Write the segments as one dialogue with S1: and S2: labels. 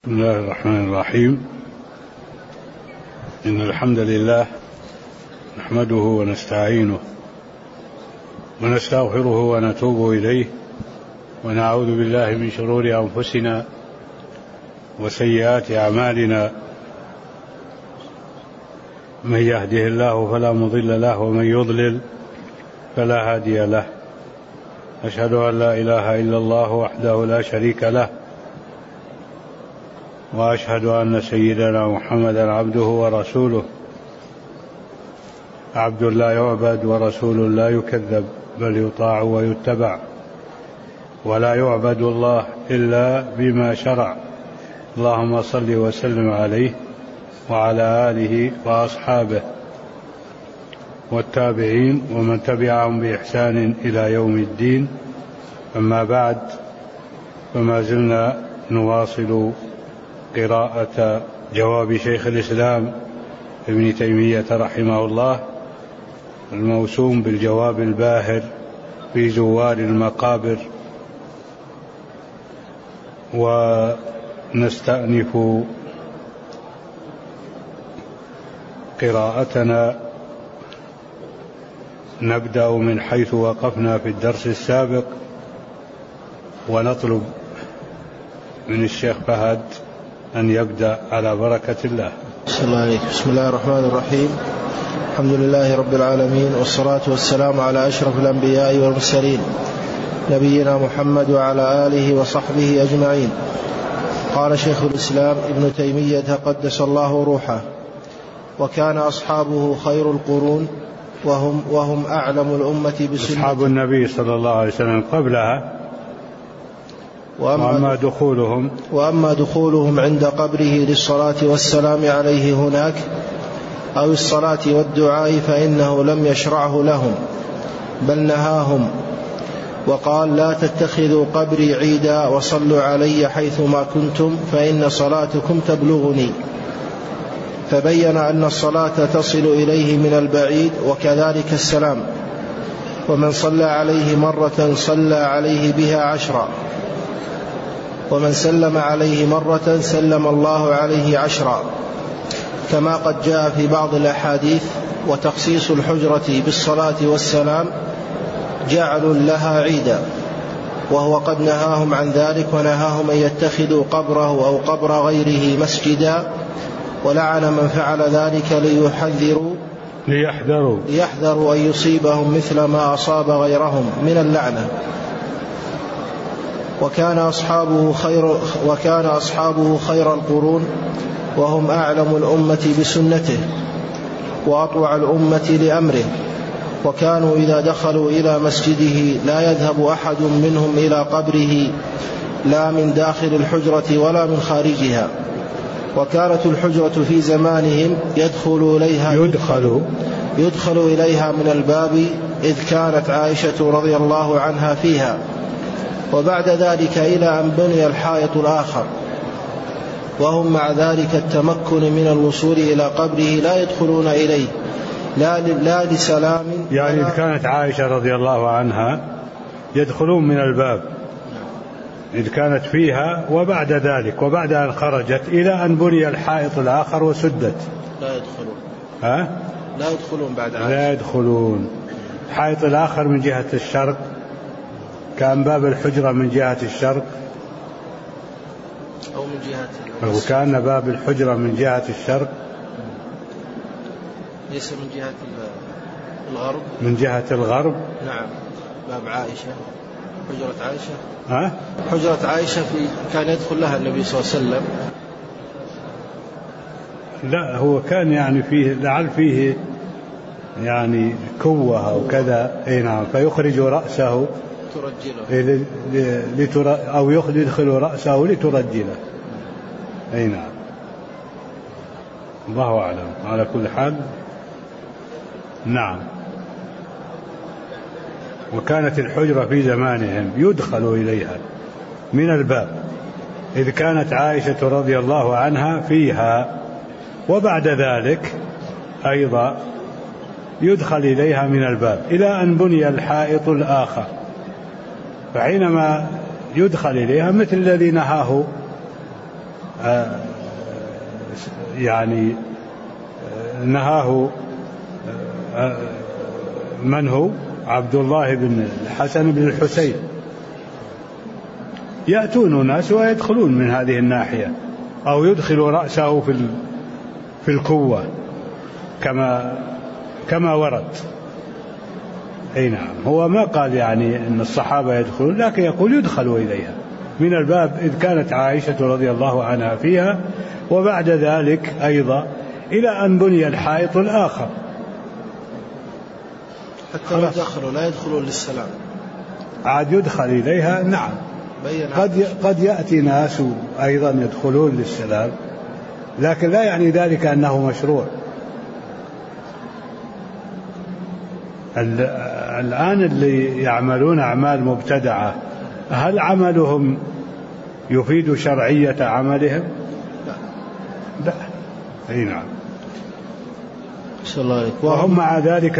S1: بسم الله الرحمن الرحيم. إن الحمد لله نحمده ونستعينه ونستغفره ونتوب إليه ونعوذ بالله من شرور أنفسنا وسيئات أعمالنا. من يهده الله فلا مضل له ومن يضلل فلا هادي له. أشهد أن لا إله إلا الله وحده لا شريك له، وأشهد أن سيدنا محمدا عبده ورسوله، عبد لا يعبد ورسول لا يكذب، بل يطاع ويتبع، ولا يعبد الله إلا بما شرع. اللهم صل وسلم عليه وعلى آله وأصحابه والتابعين ومن تبعهم بإحسان إلى يوم الدين. أما بعد، فما زلنا نواصل قراءة جواب شيخ الإسلام ابن تيمية رحمه الله الموسوم بالجواب الباهر في زوار المقابر، ونستأنف قراءتنا. نبدأ من حيث وقفنا في الدرس السابق، ونطلب من الشيخ فهد أن يبدأ على بركة الله.
S2: بسم الله الرحمن الرحيم. الحمد لله رب العالمين، والصلاة والسلام على أشرف الأنبياء والمرسلين، نبينا محمد وعلى آله وصحبه أجمعين. قال شيخ الإسلام ابن تيمية قدس الله روحه: وكان أصحابه خير القرون وهم أعلم الأمة بسنة.
S1: أصحاب النبي صلى الله عليه وسلم قبلها. وأما دخولهم عند قبره للصلاة والسلام عليه هناك
S2: أو الصلاة والدعاء فإنه لم يشرعه لهم، بل نهاهم وقال: لا تتخذوا قبري عيدا وصلوا علي حيثما كنتم فإن صلاتكم تبلغني. فبين أن الصلاة تصل إليه من البعيد، وكذلك السلام، ومن صلى عليه مرة صلى عليه بها 10، ومن سلم عليه مرة سلم الله عليه 10، كما قد جاء في بعض الأحاديث. وتخصيص الحجرة بالصلاة والسلام جعل لها عيدا، وهو قد نهاهم عن ذلك، ونهاهم أن يتخذوا قبره أو قبر غيره مسجدا، ولعن من فعل ذلك ليحذروا أن يصيبهم مثل ما أصاب غيرهم من اللعنة. وكان أصحابه خير القرون وهم أعلم الأمة بسنته وأطوع الأمة لأمره، وكانوا إذا دخلوا إلى مسجده لا يذهب أحد منهم إلى قبره، لا من داخل الحجرة ولا من خارجها. وكانت الحجرة في زمانهم يدخل إليها من الباب، إذ كانت عائشة رضي الله عنها فيها، وبعد ذلك إلى أن بني الحائط الآخر، وهم مع ذلك التمكن من الوصول إلى قبره لا يدخلون إليه لا لسلام.
S1: يعني إذ كانت عائشة رضي الله عنها يدخلون من الباب إذ كانت فيها، وبعد ذلك وبعد أن خرجت إلى أن بني الحائط الآخر وسدت
S2: لا يدخلون بعد عائشة.
S1: لا يدخلون. الحائط الآخر من جهة الشرق، كان باب الحجرة من جهة الشرق
S2: أو من جهة
S1: وكان باب الحجرة من جهة الشرق،
S2: ليس من جهة الغرب.
S1: من جهة الغرب.
S2: نعم. باب عائشة، حجرة عائشة. حجرة عائشة كان يدخل لها النبي صلى الله عليه وسلم.
S1: لا، هو كان يعني فيه لعل فيه يعني كوة أو كذا، نعم، فيخرج رأسه أو يدخل رأسه لترجله. أي نعم، الله أعلم. على كل حال، نعم. وكانت الحجرة في زمانهم يدخل إليها من الباب، إذ كانت عائشة رضي الله عنها فيها، وبعد ذلك أيضا يدخل إليها من الباب إلى أن بني الحائط الآخر. فحينما يدخل إليها مثل الذي نهاه يعني نهاه من هو عبد الله بن الحسن بن الحسين. يأتون الناس ويدخلون من هذه الناحية، أو يدخل رأسه في الكوة كما ورد. أي نعم، هو ما قال يعني أن الصحابة يدخلون، لكن يقول يدخل إليها من الباب إذ كانت عائشة رضي الله عنها فيها، وبعد ذلك أيضا إلى أن بني الحائط الآخر.
S2: حتى لا يدخلون للسلام،
S1: عاد يدخل إليها. نعم، قد يأتي ناس أيضا يدخلون للسلام، لكن لا يعني ذلك أنه مشروع. الآن اللي يعملون أعمال مبتدعة، هل عملهم يفيد شرعية عملهم؟ لا. أي نعم. وهم مع ذلك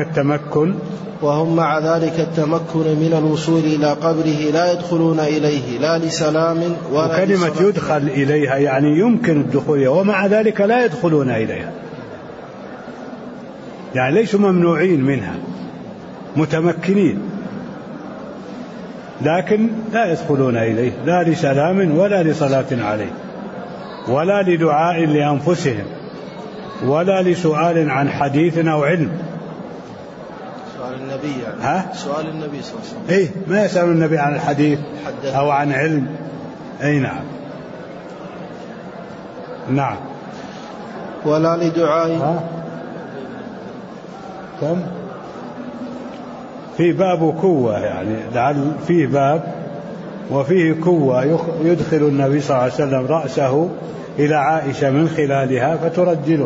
S1: التمكن
S2: من الوصول إلى قبره لا يدخلون إليه لا لسلام ولا
S1: وكلمة يدخل إليها يعني يمكن الدخول إليها، ومع ذلك لا يدخلون إليها، يعني ليسوا ممنوعين منها، متمكنين، لكن لا يدخلون إليه لا لسلام ولا لصلاة عليه ولا لدعاء لأنفسهم ولا لسؤال عن حديث أو علم.
S2: سؤال النبي يعني. سؤال النبي صلى الله عليه وسلم.
S1: إيه، ما يسأل النبي عن الحديث أو عن علم. أي نعم. نعم.
S2: ولا لدعاء.
S1: كم؟ في باب كوة، يعني لعل فيه باب وفيه كوة يدخل النبي صلى الله عليه وسلم رأسه إلى عائشة من خلالها فترجله.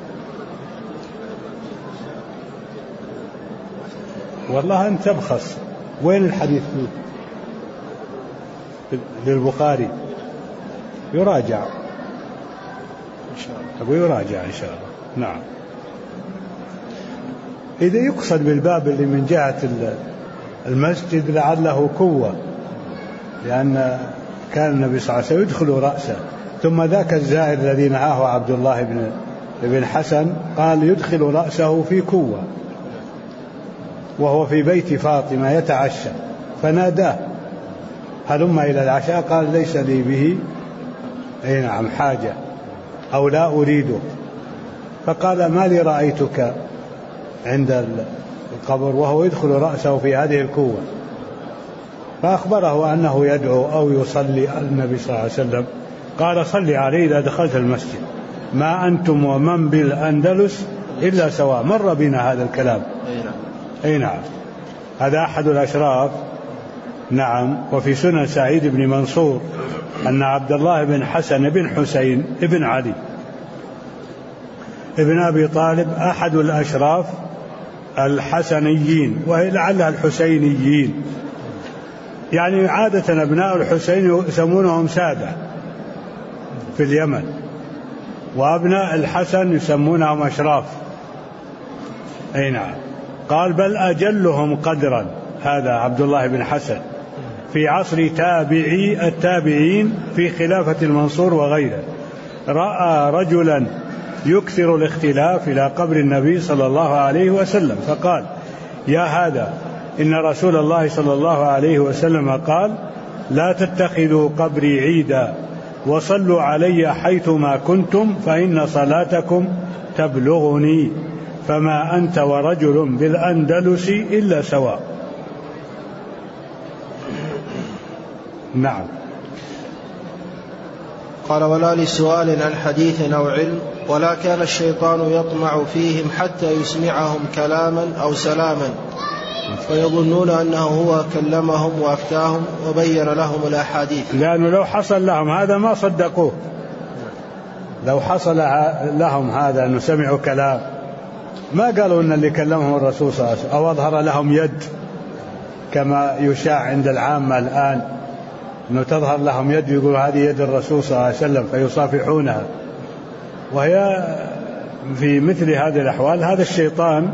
S1: والله أنت تبخص. وين الحديث فيه؟ للبخاري. يراجع يراجع إن شاء الله. نعم. إذا يقصد بالباب اللي من جهة المسجد لعله كوة، لأن كان النبي صلى الله عليه وسلم يدخل رأسه، ثم ذاك الزائر الذي نهاه عبد الله بن حسن قال يدخل رأسه في كوة وهو في بيت فاطمة يتعشى، فناداه هلم إلى العشاء، قال ليس لي به أي نعم حاجة أو لا أريده، فقال ما لي رأيتك عند القبر وهو يدخل رأسه في هذه الكوة، فأخبره أنه يدعو أو يصلي على النبي صلى الله عليه وسلم، قال صلي عليه إذا دخلت المسجد، ما أنتم ومن بالأندلس إلا سواء. مر بنا هذا الكلام. أي نعم. هذا أحد الأشراف. نعم. وفي سنن سعيد بن منصور أن عبد الله بن حسن بن حسين بن علي ابن أبي طالب أحد الأشراف الحسنيين، ولعلها الحسينيين، يعني عادة أبناء الحسين يسمونهم سادة في اليمن، وأبناء الحسن يسمونهم أشراف. أي نعم. قال بل أجلهم قدرا هذا عبد الله بن حسن في عصر تابعي التابعين في خلافة المنصور وغيره، رأى رجلا يكثر الاختلاف إلى قبر النبي صلى الله عليه وسلم، فقال يا هذا إن رسول الله صلى الله عليه وسلم قال لا تتخذوا قبري عيدا وصلوا علي حيثما كنتم فإن صلاتكم تبلغني، فما أنت ورجل بالأندلس إلا سواء. نعم.
S2: قال ولا لسؤال عن حديث أو علم، ولا كان الشيطان يطمع فيهم حتى يسمعهم كلاما أو سلاما ويظنون أنه هو كلمهم وأفتاهم وبين لهم الأحاديث،
S1: لأنه لو حصل لهم هذا ما صدقوه. لو حصل لهم هذا أنه سمعوا كلام ما قالوا أن اللي كلمهم الرسول صلى الله عليه وسلم، أو أظهر لهم يد كما يشاع عند العامة الآن أنه تظهر لهم يد يقول هذه يد الرسول صلى الله عليه وسلم فيصافحونها، وهي في مثل هذه الأحوال هذا الشيطان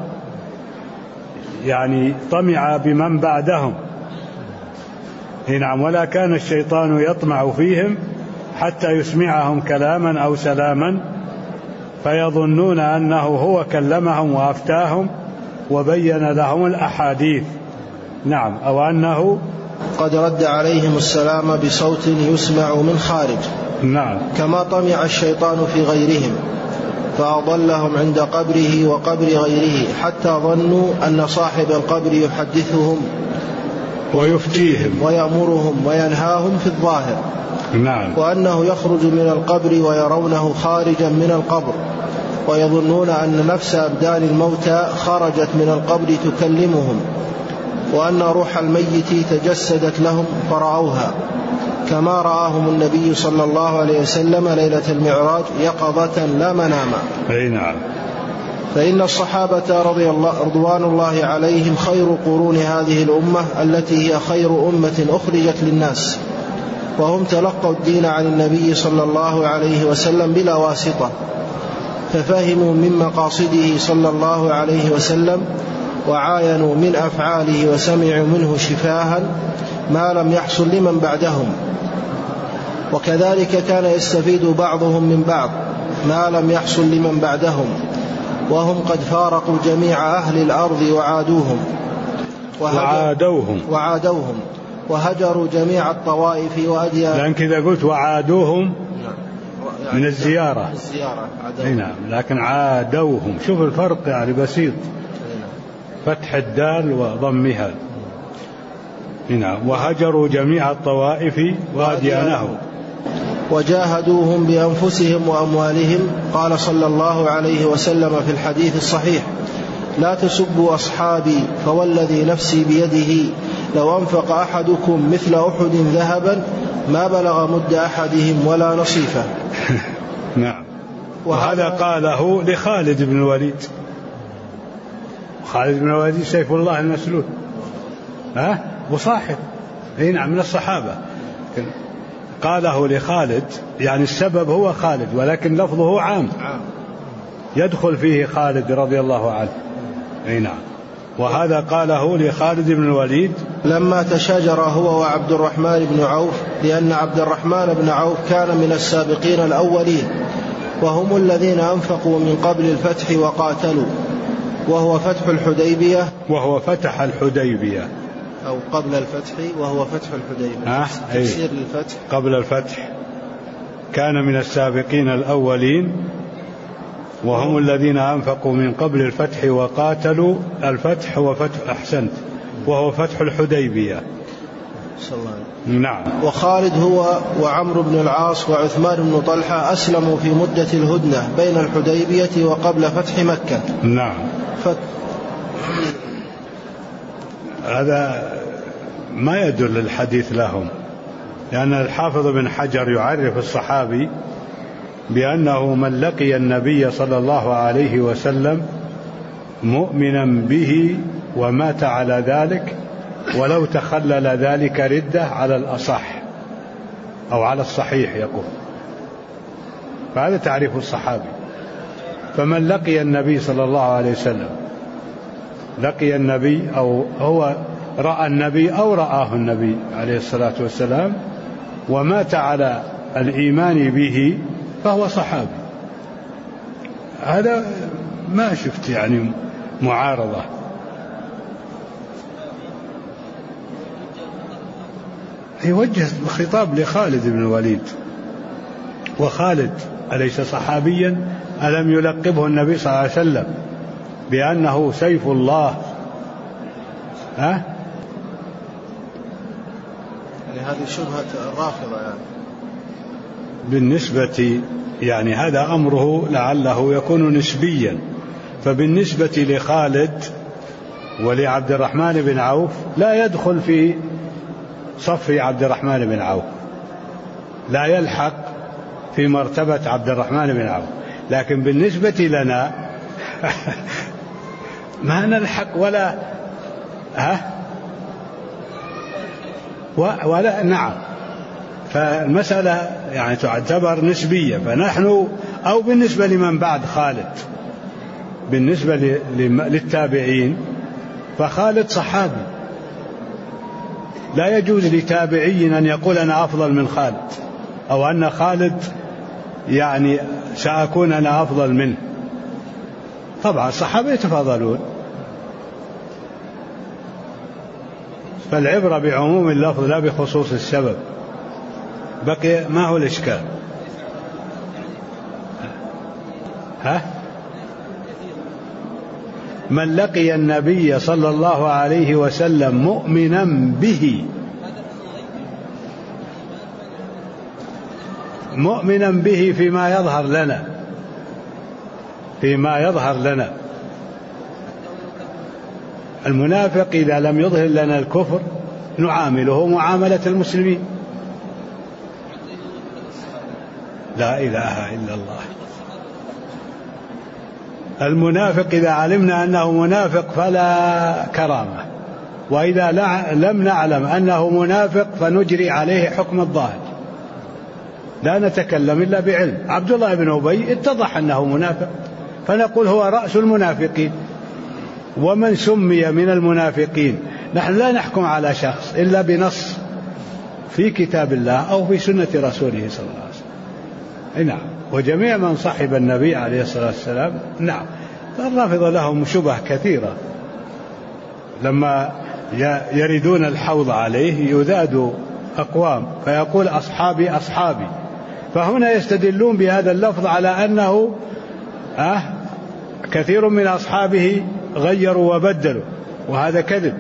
S1: يعني طمع بمن بعدهم. نعم. ولا كان الشيطان يطمع فيهم حتى يسمعهم كلاما أو سلاما فيظنون أنه هو كلمهم وأفتاهم وبين لهم الأحاديث. نعم. أو أنه
S2: قد رد عليهم السلام بصوت يسمع من خارج.
S1: نعم.
S2: كما طمع الشيطان في غيرهم فأضلهم عند قبره وقبر غيره حتى ظنوا أن صاحب القبر يحدثهم
S1: ويفتيهم
S2: ويأمرهم وينهاهم في الظاهر.
S1: نعم.
S2: وأنه يخرج من القبر ويرونه خارجا من القبر ويظنون أن نفس أبدان الموتى خرجت من القبر تكلمهم وأن روح الميت تجسدت لهم فرأوها كما رآهم النبي صلى الله عليه وسلم ليلة المعراج يقظة لا مناما.
S1: نعم.
S2: فإن الصحابة رضوان الله عليهم خير قرون هذه الأمة التي هي خير أمة أخرجت للناس وهم تلقوا الدين عن النبي صلى الله عليه وسلم بلا واسطة ففهموا من مقاصده صلى الله عليه وسلم وعاينوا من أفعاله وسمعوا منه شفاها ما لم يحصل لمن بعدهم. وكذلك كان يستفيد بعضهم من بعض ما لم يحصل لمن بعدهم وهم قد فارقوا جميع أهل الأرض وعادوهم وهجروا جميع الطوائف وأديان.
S1: لأن كذا قلت وعادوهم من الزيارة. نعم. لكن عادوهم شوف الفرق يعني بسيط فتح الدال وضمها. نعم. وهجروا جميع الطوائف وأديانهم
S2: وجاهدوهم بأنفسهم وأموالهم. قال صلى الله عليه وسلم في الحديث الصحيح لا تسبوا أصحابي فوالذي نفسي بيده لو أنفق أحدكم مثل أحد ذهبا ما بلغ مد أحدهم ولا نصيفه.
S1: نعم. وهذا قاله لخالد بن الوليد. خالد بن الوليد سيف الله المسلول وصاحب نعم من الصحابة. قاله لخالد يعني السبب هو خالد ولكن لفظه عام يدخل فيه خالد رضي الله عنه. نعم. وهذا قاله لخالد بن الوليد
S2: لما تشاجر هو وعبد الرحمن بن عوف لأن عبد الرحمن بن عوف كان من السابقين الأولين وهم الذين أنفقوا من قبل الفتح وقاتلوا وهو فتح الحديبية أو قبل الفتح وهو فتح الحديبية. تفسير للفتح
S1: قبل الفتح كان من السابقين الأولين وهم الذين أنفقوا من قبل الفتح وقاتلوا. الفتح هو فتح أحسنت وهو فتح الحديبية. نعم.
S2: وخالد هو وعمرو بن العاص وعثمان بن طلحة أسلموا في مدة الهدنة بين الحديبية وقبل فتح مكة.
S1: نعم. هذا ما يدل الحديث لهم لأن الحافظ بن حجر يعرف الصحابي بأنه من لقي النبي صلى الله عليه وسلم مؤمنا به ومات على ذلك ولو تخلل ذلك ردة على الأصح أو على الصحيح يقول. فهذا تعريف الصحابي. فمن لقي النبي صلى الله عليه وسلم لقي النبي أو هو رأى النبي أو رآه النبي عليه الصلاة والسلام ومات على الإيمان به فهو صحابي. هذا ما شفت يعني معارضة. يوجه الخطاب لخالد بن الوليد. وخالد أليس صحابيا؟ ألم يلقبه النبي صلى الله عليه وسلم بأنه سيف الله؟
S2: يعني هذه شبهة الرافضة يعني.
S1: بالنسبة يعني هذا أمره لعله يكون نسبيا. فبالنسبة لخالد ولعبد الرحمن بن عوف لا يدخل في صف عبد الرحمن بن عوف، لا يلحق في مرتبة عبد الرحمن بن عوف. لكن بالنسبة لنا ما نلحق ولا نعم. فالمسألة يعني تعتبر نسبية. فنحن أو بالنسبة لمن بعد خالد بالنسبة للتابعين فخالد صحابي، لا يجوز لتابعي أن يقول أنا أفضل من خالد. أو أن خالد يعني سأكون أنا أفضل منه. طبعا الصحابة يتفاضلون، فالعبرة بعموم اللفظ لا بخصوص السبب. بقي ما هو الإشكال؟ من لقي النبي صلى الله عليه وسلم مؤمنا به فيما يظهر لنا. المنافق إذا لم يظهر لنا الكفر نعامله معاملة المسلمين. لا إله إلا الله. المنافق إذا علمنا أنه منافق فلا كرامة، وإذا لم نعلم أنه منافق فنجري عليه حكم الظاهر، لا نتكلم إلا بعلم. عبد الله بن أبي اتضح أنه منافق فنقول هو رأس المنافقين، ومن سمي من المنافقين. نحن لا نحكم على شخص إلا بنص في كتاب الله أو في سنة رسوله صلى الله عليه وسلم. نعم. وجميع من صحب النبي عليه الصلاة والسلام نعم. الرافضة لهم شبه كثيرة، لما يردون الحوض عليه يذاد أقوام فيقول أصحابي أصحابي، فهنا يستدلون بهذا اللفظ على أنه كثير من أصحابه غيروا وبدلوا، وهذا كذب.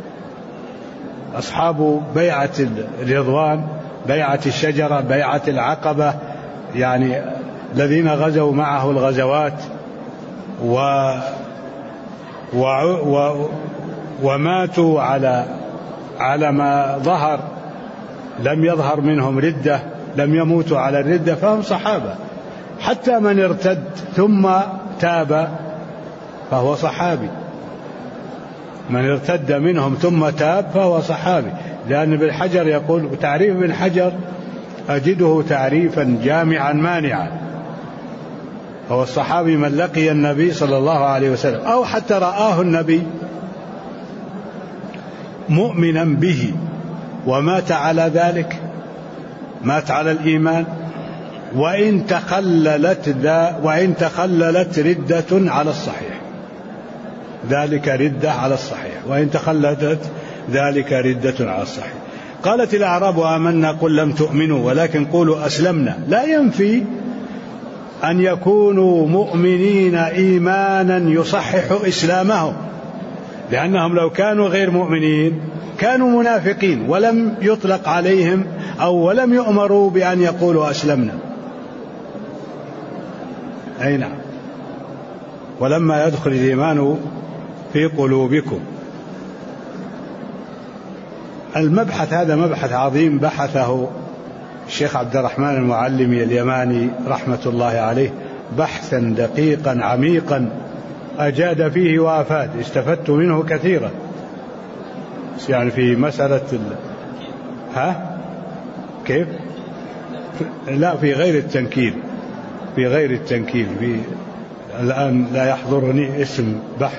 S1: أصحاب بيعة الرضوان، بيعة الشجرة، بيعة العقبة، يعني الذين غزوا معه الغزوات وماتوا على ما ظهر، لم يظهر منهم ردة، لم يموتوا على الردة، فهم صحابة. حتى من ارتد ثم تاب فهو صحابي، من ارتد منهم ثم تاب فهو صحابي. لأن ابن حجر يقول، تعريف ابن حجر أجده تعريفا جامعا مانعا، هو الصحابي من لقي النبي صلى الله عليه وسلم أو حتى رآه النبي مؤمنا به ومات على ذلك، مات على الإيمان، وإن تخللت ردة على الصحيح، ذلك ردة على الصحيح، وإن تخللت ذلك ردة على الصحيح. قالت الأعراب آمنا قل لم تؤمنوا ولكن قولوا أسلمنا، لا ينفي أن يكونوا مؤمنين إيمانا يصحح إسلامهم، لأنهم لو كانوا غير مؤمنين كانوا منافقين ولم يطلق عليهم أو ولم يؤمروا بأن يقولوا أسلمنا. أي نعم. ولما يدخل الإيمان في قلوبكم. المبحث هذا مبحث عظيم بحثه الشيخ عبد الرحمن المعلمي اليماني رحمة الله عليه، بحثا دقيقا عميقا أجاد فيه وأفاد، استفدت منه كثيرا، يعني في مسألة كيف؟ لا، في غير التنكيل، في غير التنكيل، الآن لا يحضرني اسم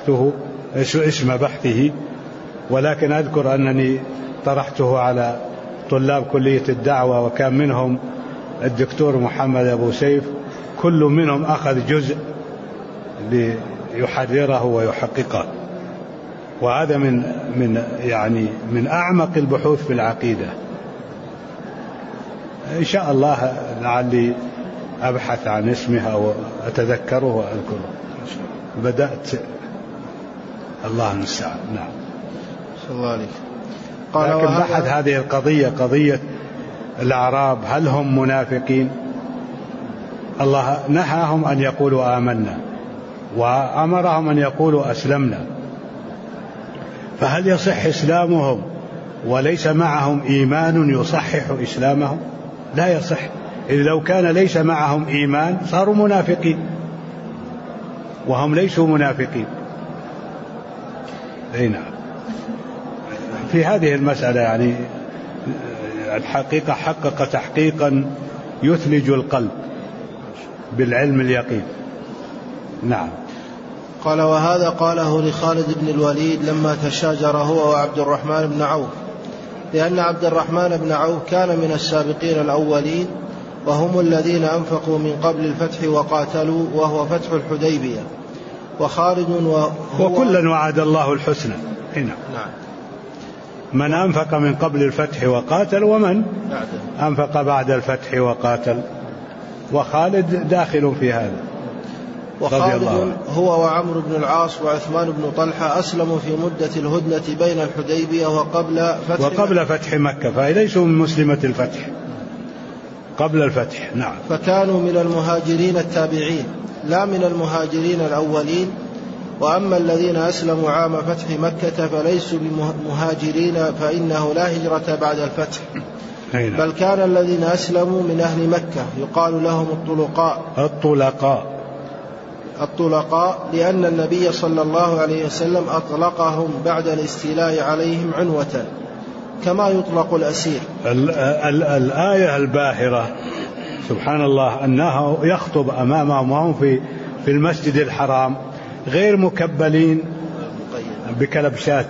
S1: بحثه، ولكن أذكر أنني طرحته على طلاب كلية الدعوة، وكان منهم الدكتور محمد أبو سيف، كل منهم أخذ جزء ليحرره ويحققه، وهذا من أعمق البحوث في العقيدة. إن شاء الله لعلي أبحث عن اسمها وأتذكره وأذكره. بدأت، الله المستعان. نعم.
S2: صلى الله عليه.
S1: لكن بحث هذه القضية، قضية الأعراب هل هم منافقين؟ الله نهاهم أن يقولوا آمنا وأمرهم أن يقولوا أسلمنا، فهل يصح إسلامهم وليس معهم إيمان يصحح إسلامهم؟ لا يصح. إذ لو كان ليس معهم إيمان صاروا منافقين، وهم ليسوا منافقين. أي نعم. في هذه المسألة يعني الحقيقة حقق تحقيقا يثلج القلب بالعلم اليقين. نعم.
S2: قال: وهذا قاله لخالد بن الوليد لما تشاجر هو وعبد الرحمن بن عوف، لأن عبد الرحمن بن عوف كان من السابقين الأولين وهم الذين أنفقوا من قبل الفتح وقاتلوا، وهو فتح الحديبية. وخالد
S1: وكلا وعد الله الحسنى. هنا
S2: نعم.
S1: من أنفق من قبل الفتح وقاتل، ومن أنفق بعد الفتح وقاتل، وخالد داخل في هذا.
S2: وخالد هو وعمرو بن العاص وعثمان بن طلحة أسلموا في مدة الهدنة بين الحديبية وقبل فتح
S1: مكة، فليسوا من مسلمة الفتح قبل الفتح. نعم.
S2: فكانوا من المهاجرين التابعين لا من المهاجرين الأولين. وأما الذين أسلموا عام فتح مكة فليسوا بمهاجرين، فإنه لا هجرة بعد الفتح. بل كان الذين أسلموا من أهل مكة يقال لهم الطلقاء لأن النبي صلى الله عليه وسلم أطلقهم بعد الاستيلاء عليهم عنوة كما يطلق الأسير.
S1: الآية الباهرة سبحان الله أنه يخطب أمامهم وهم في المسجد الحرام غير مكبلين بكلبشات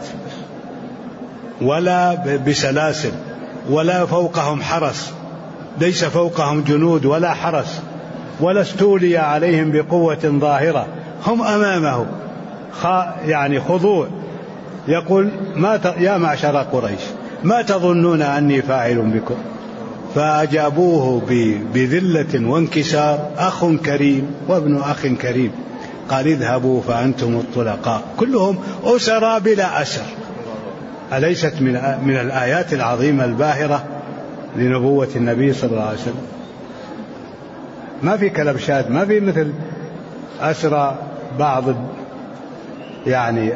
S1: ولا بسلاسل ولا فوقهم حرس، ليس فوقهم جنود ولا حرس ولا استولي عليهم بقوة ظاهرة، هم أمامه يعني خضوع. يقول يا معشر قريش ما تظنون أني فاعل بكم؟ فأجابوه بذلة وانكسار: أخ كريم وابن أخ كريم. قال: اذهبوا فأنتم الطلقاء. كلهم أسرى بلا أسر. أليست من الآيات العظيمة الباهرة لنبوة النبي صلى الله عليه وسلم؟ ما في كلبشات، ما في مثل أسرى بعض يعني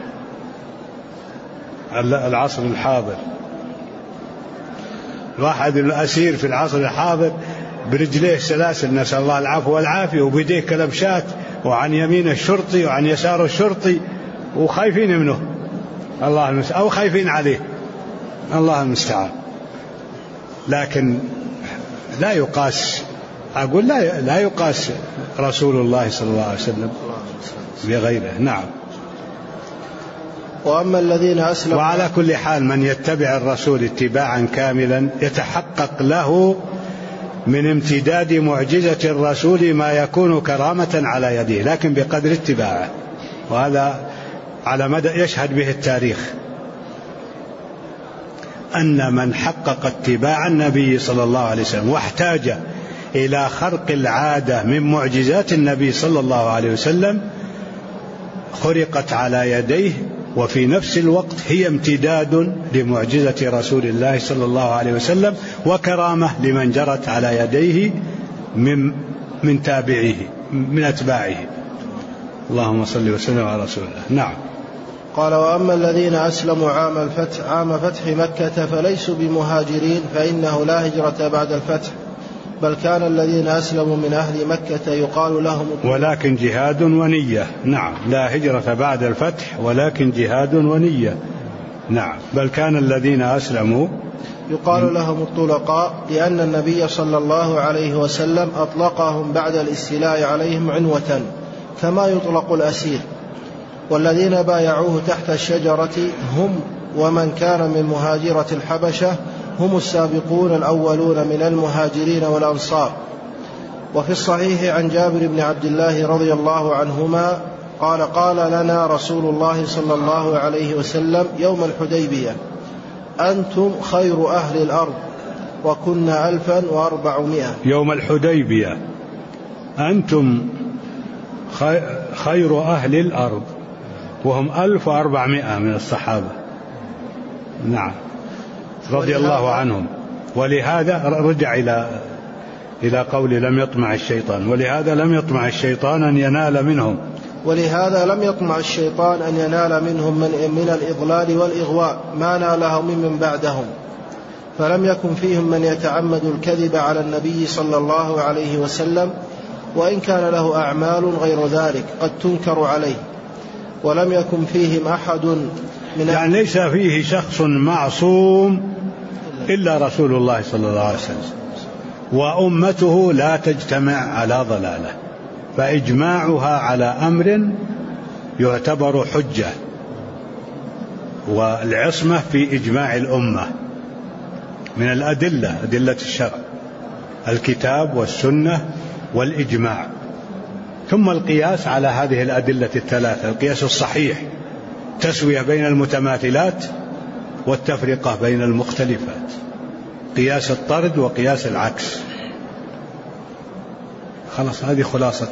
S1: العصر الحاضر. الواحد الأسير في العصر الحاضر برجليه سلاسل، نسأل الله العفو والعافية، وبيديه كلبشات، وعن يمين الشرطي وعن يسار الشرطي، وخايفين منه الله المستعان، أو خايفين عليه الله المستعان. لكن لا يقاس، أقول لا يقاس رسول الله صلى الله عليه وسلم بغيره. نعم.
S2: وأما الذين أسلموا،
S1: وعلى كل حال من يتبع الرسول اتباعا كاملا يتحقق له من امتداد معجزة الرسول ما يكون كرامة على يديه، لكن بقدر اتباعه، وهذا على مدى يشهد به التاريخ أن من حقق اتباع النبي صلى الله عليه وسلم واحتاج إلى خرق العادة من معجزات النبي صلى الله عليه وسلم خرقت على يديه، وفي نفس الوقت هي امتداد لمعجزة رسول الله صلى الله عليه وسلم وكرامة لمن جرت على يديه من تابعيه من أتباعه. اللهم صل وسلم على رسول الله. نعم.
S2: قال: وأما الذين أسلموا عام فتح مكة فليسوا بمهاجرين، فإنه لا هجرة بعد الفتح. بل كان الذين أسلموا من أهل مكة يقال لهم
S1: ولكن جهاد ونية. نعم. لا هجرة بعد الفتح ولكن جهاد ونية. نعم. بل كان الذين أسلموا
S2: يقال لهم الطلقاء لأن النبي صلى الله عليه وسلم أطلقهم بعد الاستيلاء عليهم عنوة كما يطلق الأسير. والذين بايعوه تحت الشجرة هم ومن كان من مهاجرة الحبشة هم السابقون الأولون من المهاجرين والأنصار. وفي الصحيح عن جابر بن عبد الله رضي الله عنهما قال: قال لنا رسول الله صلى الله عليه وسلم يوم الحديبية: أنتم خير أهل الأرض، وكنا 1400.
S1: يوم الحديبية أنتم خير أهل الأرض، وهم 1400 من الصحابة. نعم. رضي الله عنهم. ولهذا رجع إلى قول لم يطمع الشيطان، ولهذا لم يطمع الشيطان أن ينال منهم،
S2: ولهذا لم يطمع الشيطان أن ينال منهم من الإضلال والإغواء ما نالهم من بعدهم. فلم يكن فيهم من يتعمد الكذب على النبي صلى الله عليه وسلم، وإن كان له أعمال غير ذلك قد تنكر عليه. ولم يكن فيهم أحد من
S1: يعني ليس فيه شخص معصوم إلا رسول الله صلى الله عليه وسلم، وأمته لا تجتمع على ضلالة، فإجماعها على أمر يعتبر حجة، والعصمة في إجماع الأمة من الأدلة، أدلة الشرع. الكتاب والسنة والإجماع، ثم القياس على هذه الأدلة الثلاثة، القياس الصحيح، تسوية بين المتماثلات والتفرقة بين المختلفات، قياس الطرد وقياس العكس. خلاص، هذه خلاصة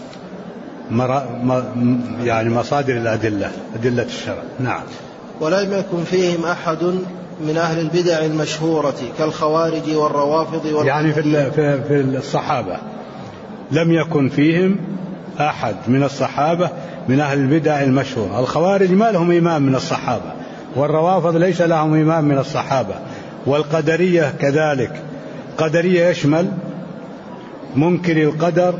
S1: يعني مصادر الأدلة، أدلة الشرع. نعم.
S2: ولم يكن فيهم أحد من أهل البدع المشهورة كالخوارج والروافض
S1: يعني في الصحابة لم يكن فيهم أحد من الصحابة من أهل البدع المشهورة. الخوارج ما لهم إمام من الصحابة، والروافض ليس لهم إمام من الصحابة، والقدرية كذلك. قدرية يشمل منكر القدر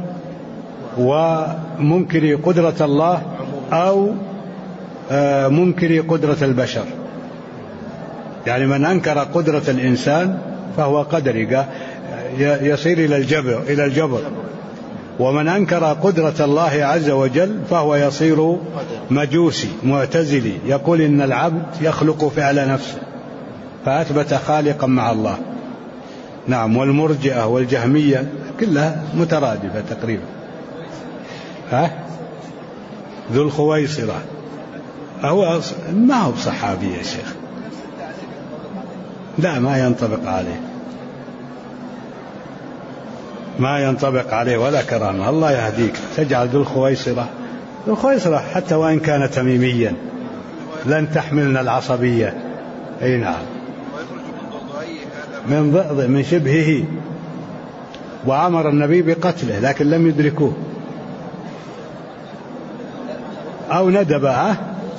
S1: ومنكر قدرة الله أو منكر قدرة البشر، يعني من أنكر قدرة الإنسان فهو قدري، يصير إلى الجبر، ومن أنكر قدرة الله عز وجل فهو يصير مجوسي معتزلي، يقول إن العبد يخلق فعل نفسه، فأثبت خالقا مع الله. نعم. والمرجئة والجهمية كلها مترادفة تقريبا. ذو الخويصرة هو ما هو بصحابي يا شيخ، لا ما ينطبق عليه، ما ينطبق عليه ولا كرامة. الله يهديك، تجعل ذو الخويصرة، ذو الخويصرة حتى وإن كان تميميا لن تحملنا العصبية. أي نعم، من ضئض من شبهه، وأمر النبي بقتله لكن لم يدركوه، أو ندبه.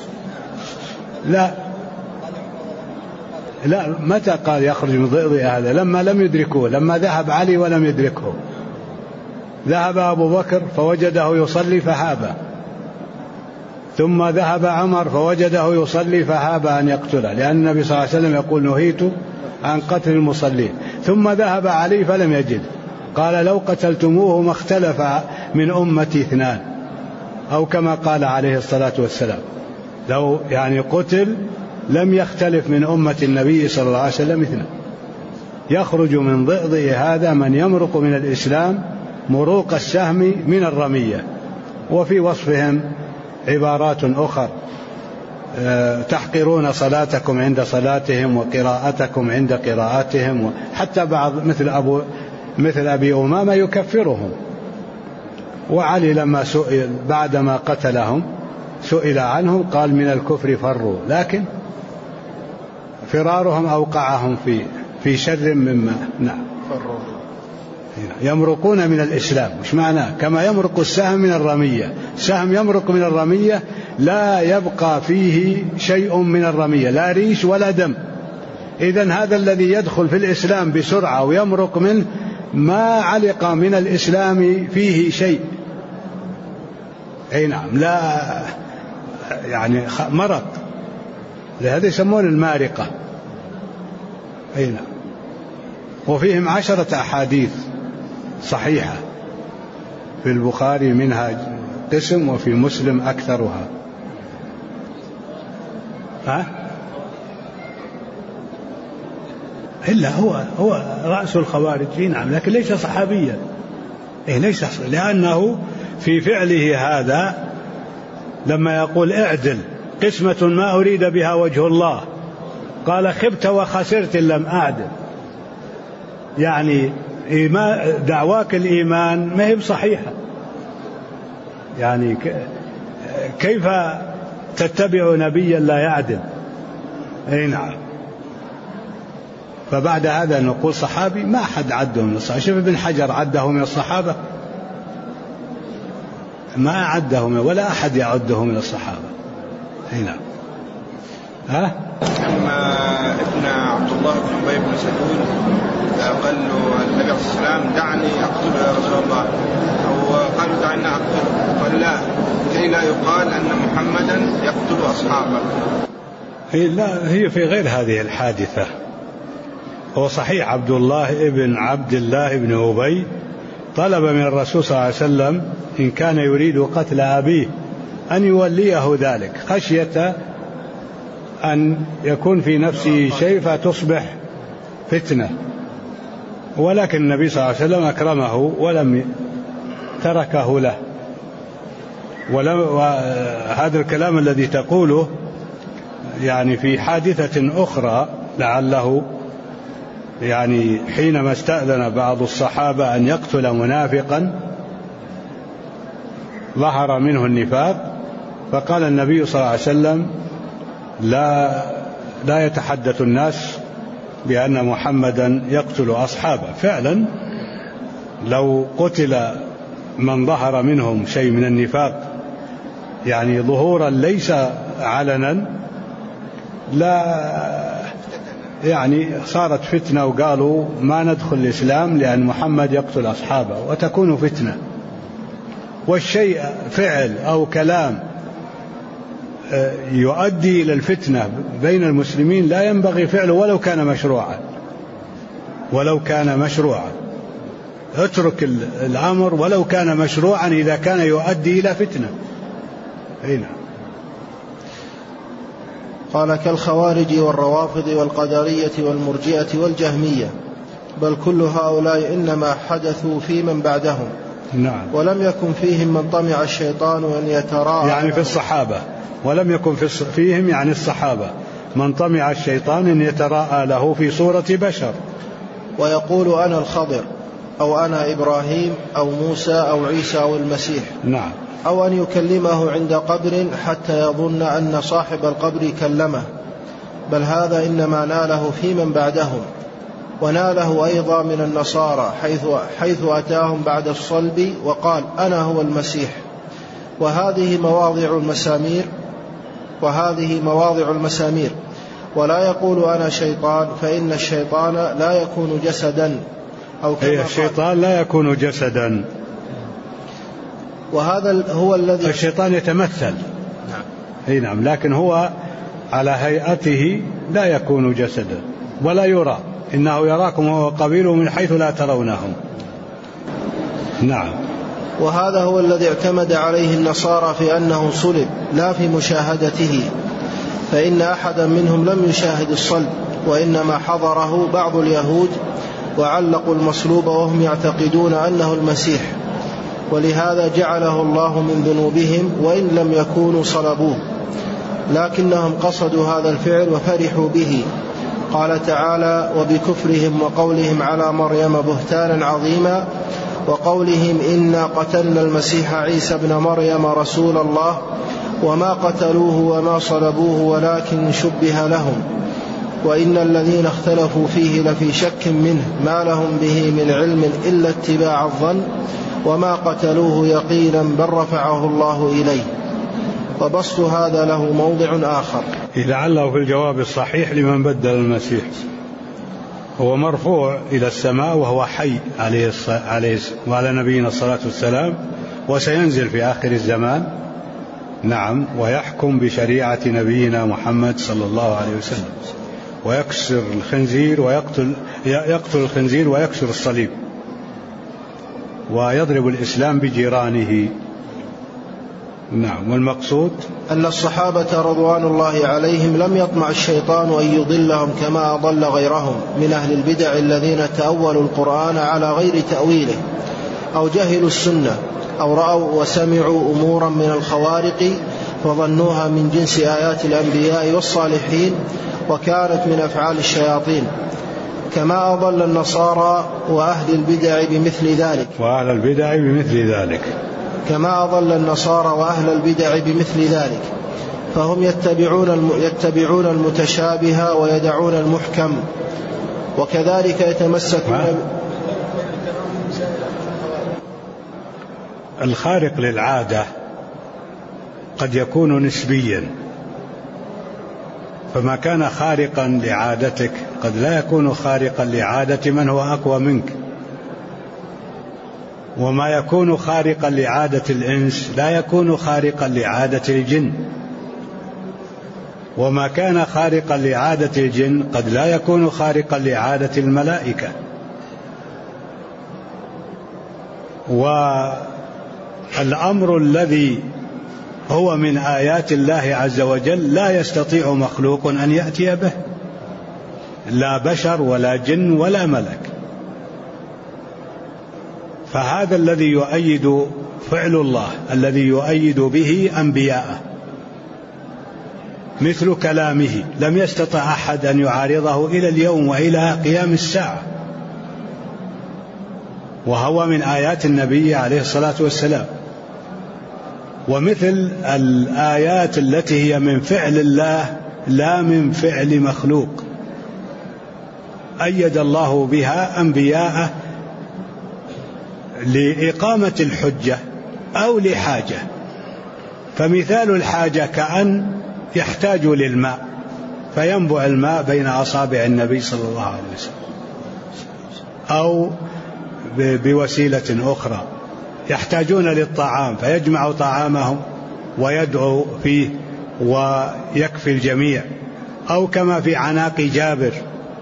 S1: لا متى قال يخرج من ضئض هذا؟ لما لم يدركوه، لما ذهب علي ولم يدركه. ذهب أبو بكر فوجده يصلي فهاب، ثم ذهب عمر فوجده يصلي فهاب أن يقتله، لأن النبي صلى الله عليه وسلم يقول نهيت عن قتل المصلين. ثم ذهب علي فلم يجد، قال لو قتلتموه ما اختلف من أمتي اثنان، أو كما قال عليه الصلاة والسلام، لو يعني قتل لم يختلف من أمة النبي صلى الله عليه وسلم اثنان. يخرج من ضئضه هذا من يمرق من الإسلام مروق السهم من الرمية. وفي وصفهم عبارات أخرى، تحقرون صلاتكم عند صلاتهم وقراءتكم عند قراءتهم، حتى بعض مثل أبي أمامة يكفرهم. وعلي لما سئل بعدما قتلهم سئل عنهم قال من الكفر فروا، لكن فرارهم أوقعهم في شر مما يمرقون من الإسلام. مش معناه كما يمرق السهم من الرمية، سهم يمرق من الرمية لا يبقى فيه شيء من الرمية، لا ريش ولا دم. إذن هذا الذي يدخل في الإسلام بسرعة ويمرق منه ما علق من الإسلام فيه شيء. أي نعم، لا يعني مرق، لهذا يسمون المارقة. أي نعم. وفيهم 10 أحاديث صحيحة، في البخاري منها قسم وفي مسلم أكثرها. إلا هو رأس الخوارج. نعم، لكن ليس صحابيا. ليس، لأنه في فعله هذا لما يقول اعدل قسمة ما أريد بها وجه الله، قال خبت وخسرت إن لم أعدل. يعني دعواك الإيمان ما هي بصحيحة، يعني كيف تتبع نبيا لا يعدل؟ أي نعم. فبعد هذا نقول صحابي، ما أحد عده من الصحابة. شوف ابن حجر عده من الصحابة؟ ما عده ولا أحد يعده من الصحابة. أي نعم.
S3: أما ابن عبد الله بن أبي بن سلول قال له النبي عليه السلام دعني أقتله يا رسول الله، أو قالوا دعني أقتله، قال لا، كي لا يقال أن محمدا يقتل أصحابه.
S1: هي في غير هذه الحادثة. هو صحيح عبد الله بن أبي طلب من الرسول صلى الله عليه وسلم إن كان يريد قتل أبيه أن يوليه ذلك، خشية أن يكون في نفسه شيء فتصبح فتنة. ولكن النبي صلى الله عليه وسلم أكرمه ولم تركه له. وهذا الكلام الذي تقوله يعني في حادثة أخرى لعله يعني حينما استأذن بعض الصحابة أن يقتل منافقا ظهر منه النفاق، فقال النبي صلى الله عليه وسلم لا يتحدث الناس بأن محمدا يقتل أصحابه. فعلا لو قتل من ظهر منهم شيء من النفاق يعني ظهورا ليس علنا لا يعني صارت فتنة، وقالوا ما ندخل الإسلام لأن محمد يقتل أصحابه، وتكون فتنة. والشيء فعل أو كلام يؤدي إلى الفتنة بين المسلمين لا ينبغي فعله ولو كان مشروعا اترك الأمر ولو كان مشروعا إذا كان يؤدي إلى فتنة. هنا
S2: قال كالخوارج والروافض والقدرية والمرجئة والجهمية، بل كل هؤلاء إنما حدثوا في من بعدهم.
S1: نعم.
S2: ولم يكن فيهم من طمع الشيطان أن يتراءى،
S1: يعني في الصحابة، ولم يكن فيهم يعني الصحابة من طمع الشيطان أن يتراءى له في صورة بشر
S2: ويقول أنا الخضر أو أنا إبراهيم أو موسى أو عيسى أو المسيح.
S1: نعم.
S2: أو أن يكلمه عند قبر حتى يظن أن صاحب القبر كلمه، بل هذا إنما ناله في من بعدهم، وناله أيضا من النصارى حيث أتاهم بعد الصلب وقال أنا هو المسيح. وهذه مواضع المسامير. ولا يقول أنا شيطان، فإن الشيطان لا يكون جسدا، أو كما
S1: الشيطان لا يكون جسدا،
S2: وهذا هو الذي
S1: الشيطان يتمثل. نعم. لكن هو على هيئته لا يكون جسدا ولا يرى، إنه يراكم هو قبيله من حيث لا ترونهم. نعم.
S2: وهذا هو الذي اعتمد عليه النصارى في أنه صلب لا في مشاهدته، فإن أحدا منهم لم يشاهد الصلب، وإنما حضره بعض اليهود وعلقوا المصلوب وهم يعتقدون أنه المسيح، ولهذا جعله الله من ذنوبهم وإن لم يكونوا صلبوه، لكنهم قصدوا هذا الفعل وفرحوا به. قال تعالى وبكفرهم وقولهم على مريم بهتانا عظيما، وقولهم إنا قتلنا المسيح عيسى ابن مريم رسول الله وما قتلوه وما صلبوه ولكن شبه لهم، وإن الذين اختلفوا فيه لفي شك منه ما لهم به من علم إلا اتباع الظن وما قتلوه يقينا بل رفعه الله إليه. وبسط هذا له موضع آخر
S1: لعله في الجواب الصحيح لمن بدل المسيح، هو مرفوع إلى السماء وهو حي عليه وعلى نبينا الصلاة والسلام، وسينزل في آخر الزمان. نعم. ويحكم بشريعة نبينا محمد صلى الله عليه وسلم، ويكسر الخنزير يقتل الخنزير ويكسر الصليب، ويضرب الإسلام بجيرانه. نعم. والمقصود
S2: أن الصحابة رضوان الله عليهم لم يطمع الشيطان أن يضلهم كما أضل غيرهم من أهل البدع الذين تأولوا القرآن على غير تأويله، أو جهلوا السنة، أو رأوا وسمعوا أمورا من الخوارق فظنوها من جنس آيات الأنبياء والصالحين وكانت من أفعال الشياطين، كما أضل النصارى وأهل البدع بمثل ذلك فهم يتبعون المتشابه ويدعون المحكم، وكذلك يتمسكون.
S1: الخارق للعادة قد يكون نسبيا، فما كان خارقا لعادتك قد لا يكون خارقا لعادة من هو أقوى منك، وما يكون خارقا لعادة الإنس لا يكون خارقا لعادة الجن، وما كان خارقا لعادة الجن قد لا يكون خارقا لعادة الملائكة. والأمر الذي هو من آيات الله عز وجل لا يستطيع مخلوق أن يأتي به، لا بشر ولا جن ولا ملك. فهذا الذي يؤيد فعل الله الذي يؤيد به أنبياءه، مثل كلامه لم يستطع أحد أن يعارضه إلى اليوم وإلى قيام الساعة، وهو من آيات النبي عليه الصلاة والسلام. ومثل الآيات التي هي من فعل الله لا من فعل مخلوق، أيد الله بها أنبياءه لإقامة الحجة أو لحاجة. فمثال الحاجة كأن يحتاج للماء فينبع الماء بين أصابع النبي صلى الله عليه وسلم، أو بوسيلة أخرى يحتاجون للطعام فيجمع طعامهم ويدعو فيه ويكفي الجميع، أو كما في عناق جابر.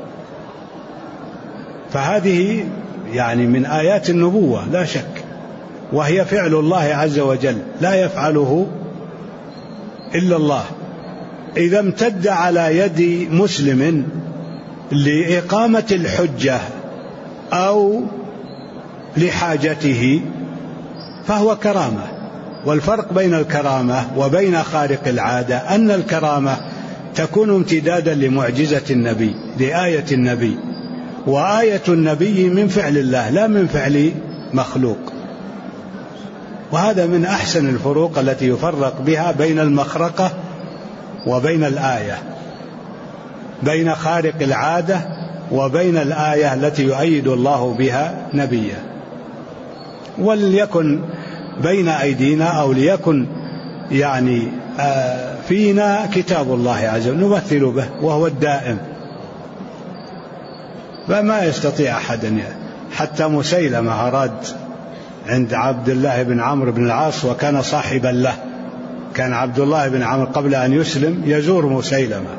S1: فهذه يعني من آيات النبوة لا شك، وهي فعل الله عز وجل لا يفعله إلا الله. إذا امتد على يد مسلم لإقامة الحجة أو لحاجته فهو كرامة. والفرق بين الكرامة وبين خارق العادة أن الكرامة تكون امتدادا لمعجزة النبي، لآية النبي، وآية النبي من فعل الله لا من فعل مخلوق. وهذا من أحسن الفروق التي يفرق بها بين المخرقة وبين الآية، بين خارق العادة وبين الآية التي يؤيد الله بها نبيه. وليكن بين أيدينا أو ليكن يعني فينا كتاب الله عز وجل نمثل به وهو الدائم، فما يستطيع أحد. حتى مسيلمة أراد عند عبد الله بن عمرو بن العاص وكان صاحبا له، كان عبد الله بن عمرو قبل أن يسلم يزور مسيلمة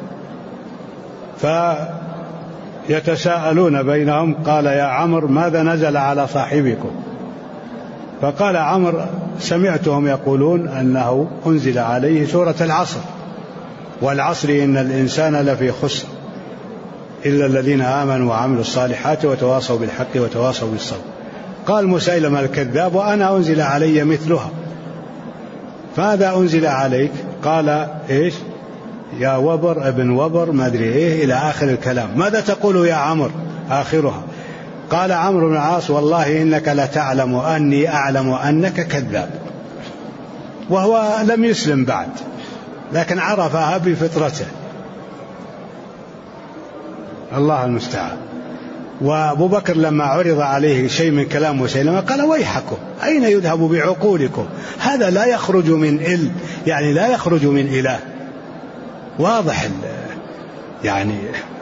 S1: فيتساءلون بينهم، قال يا عمرو ماذا نزل على صاحبكم؟ فقال عمرو سمعتهم يقولون أنه أنزل عليه سورة العصر، والعصر إن الإنسان لفي خسر إلا الذين آمنوا وعملوا الصالحات وتواصوا بالحق وتواصوا بالصبر. قال مسيلمة الكذاب وأنا أنزل علي مثلها. فماذا أنزل عليك؟ قال إيش يا وبر ابن وبر ما أدري إيه إلى آخر الكلام. ماذا تقول يا عمرو آخرها؟ قال عمرو بن العاص والله إنك لتعلم أني أعلم أنك كذاب. وهو لم يسلم بعد لكن عرفها بفطرته، الله المستعان. وأبو بكر لما عرض عليه شيء من كلام مسيلمة قال ويحكم أين يذهب بعقولكم؟ هذا لا يخرج من يعني لا يخرج من إله. واضح يعني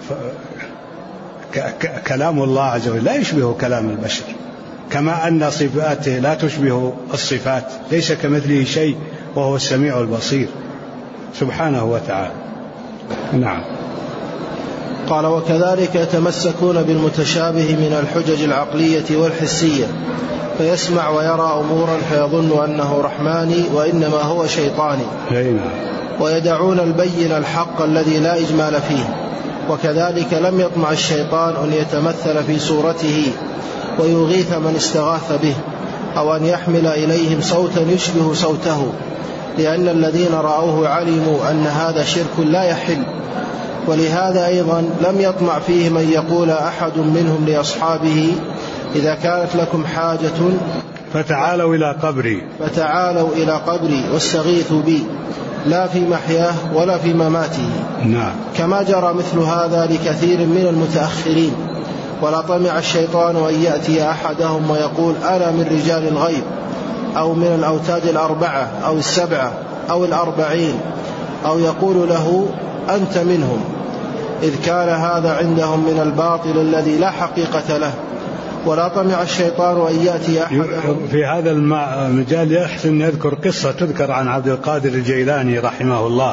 S1: كلام الله عز وجل لا يشبه كلام البشر، كما أن صفاته لا تشبه الصفات، ليس كمثله شيء وهو السميع البصير سبحانه وتعالى. نعم.
S2: قال وكذلك يتمسكون بالمتشابه من الحجج العقلية والحسية، فيسمع ويرى أمورا فيظن أنه رحماني وإنما هو شيطاني، ويدعون البين الحق الذي لا إجمال فيه. وكذلك لم يطمع الشيطان أن يتمثل في صورته ويغيث من استغاث به، أو أن يحمل إليهم صوتا يشبه صوته، لأن الذين رأوه علموا أن هذا شرك لا يحل. ولهذا أيضا لم يطمع فيه من يقول أحد منهم لأصحابه إذا كانت لكم حاجة
S1: فتعالوا إلى قبري واستغيثوا بي، لا في محياه ولا في مماته. نعم.
S2: كما جرى مثل هذا لكثير من المتأخرين. ولا طمع الشيطان أن يأتي أحدهم ويقول أنا من رجال الغيب، أو من الأوتاد 4 أو 7 أو 40، أو يقول له أنت منهم، إذ كان هذا عندهم من الباطل الذي لا حقيقة له. ولا طمع الشيطان أن يأتي أحدهم.
S1: في هذا المجال يحسن يذكر قصة تذكر عن عبد القادر الجيلاني رحمه الله.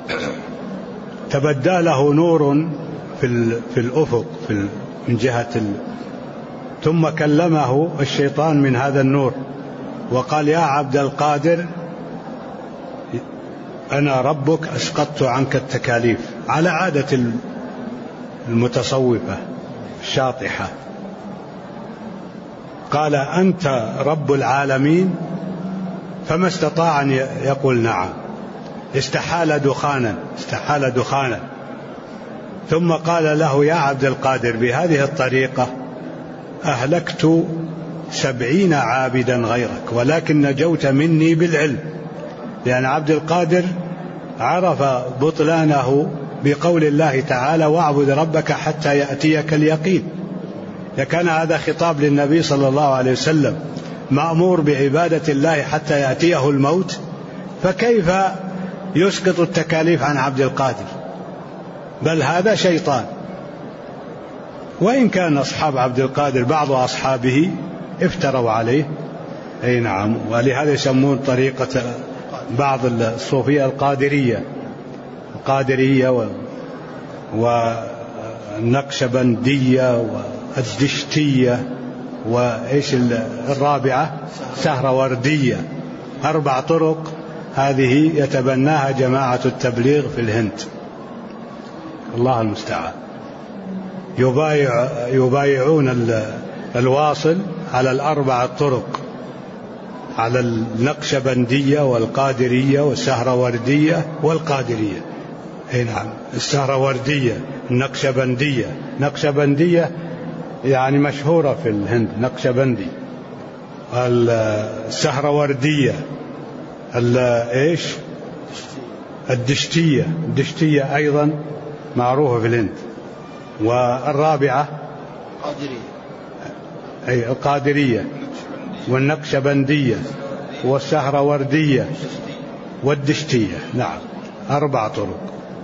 S1: تبدى له نور في الأفق من جهة ثم كلمه الشيطان من هذا النور وقال يا عبد القادر أنا ربك أسقطت عنك التكاليف، على عادة المتصوفة الشاطحة. قال أنت رب العالمين؟ فما استطاع أن يقول نعم، استحال دخانا. ثم قال له يا عبد القادر بهذه الطريقة أهلكت 70 عابدا غيرك، ولكن نجوت مني بالعلم، لأن عبد القادر عرف بطلانه بقول الله تعالى واعبد ربك حتى يأتيك اليقين. لكان هذا خطاب للنبي صلى الله عليه وسلم مأمور بعبادة الله حتى يأتيه الموت، فكيف يسقط التكاليف عن عبد القادر؟ بل هذا شيطان. وإن كان أصحاب عبد القادر بعض أصحابه افتروا عليه، أي نعم، ولهذا يسمون طريقة بعض الصوفية القادرية والنقشبندية والدشتية وإيش الرابعة سهروردية. 4 طرق هذه يتبناها جماعة التبليغ في الهند، الله المستعان. يبايعون الواصل على 4 طرق، على النقشبندية والقادرية والسهروردية والقادرية. أي نعم، السهروردية، النقشبندية يعني مشهورة في الهند، نقشبندي. السهروردية الدشتية أيضا معروفة في الهند. والرابعة القادرية والنقشبندية والسهروردية والدشتية. نعم، 4 طرق،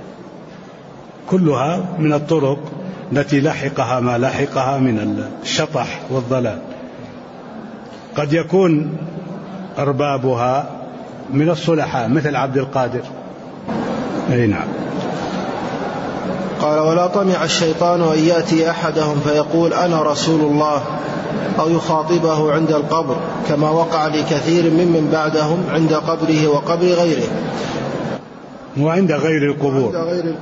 S1: كلها من الطرق التي لحقها ما لحقها من الشطح والضلال. قد يكون أربابها من الصلحاء مثل عبد القادر. أي نعم.
S2: قال ولا طمع الشيطان أن يأتي أحدهم فيقول أنا رسول الله، أو يخاطبه عند القبر، كما وقع لكثير ممن بعدهم عند قبره وقبر غيره،
S1: وعند غير القبور،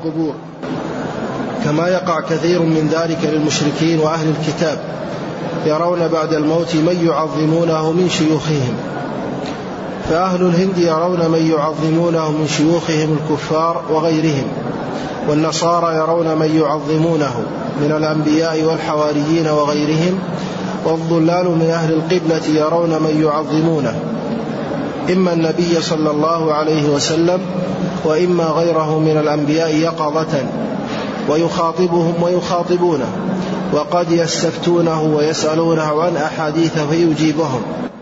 S2: كما يقع كثير من ذلك للمشركين وأهل الكتاب، يرون بعد الموت من يعظمونه من شيوخهم. فأهل الهند يرون من يعظمونه من شيوخهم الكفار وغيرهم، والنصارى يرون من يعظمونه من الأنبياء والحواريين وغيرهم، والضلال من أهل القبلة يرون من يعظمونه إما النبي صلى الله عليه وسلم وإما غيره من الأنبياء يقظة، ويخاطبهم ويخاطبونه، وقد يستفتونه ويسألونه عن أحاديث فيجيبهم.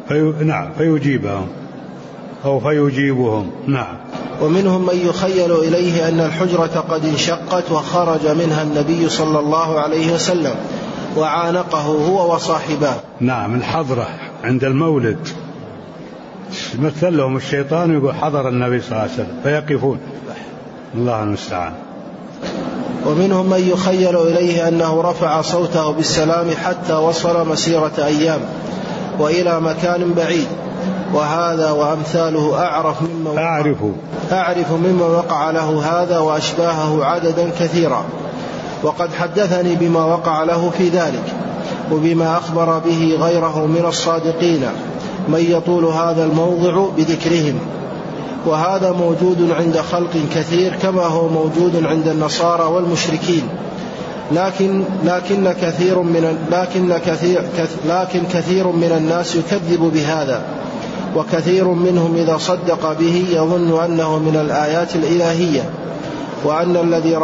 S1: نعم.
S2: ومنهم من يخيل إليه أن الحجرة قد انشقت وخرج منها النبي صلى الله عليه وسلم وعانقه هو وصاحباه.
S1: نعم، الحضرة عند المولد مثل لهم الشيطان يقول حضر النبي صلى الله عليه وسلم فيقفون، الله المستعان.
S2: ومنهم من يخيل إليه أنه رفع صوته بالسلام حتى وصل مسيرة أيام وإلى مكان بعيد، وهذا وأمثاله أعرف ممن وقع له هذا وأشباهه عددا كثيرا، وقد حدثني بما وقع له في ذلك، وبما أخبر به غيره من الصادقين من يطول هذا الموضع بذكرهم. وهذا موجود عند خلق كثير كما هو موجود عند النصارى والمشركين، لكن كثير من الناس يكذب بهذا، وكثير منهم إذا صدق به يظن أنه من الآيات الإلهية، وأن الذي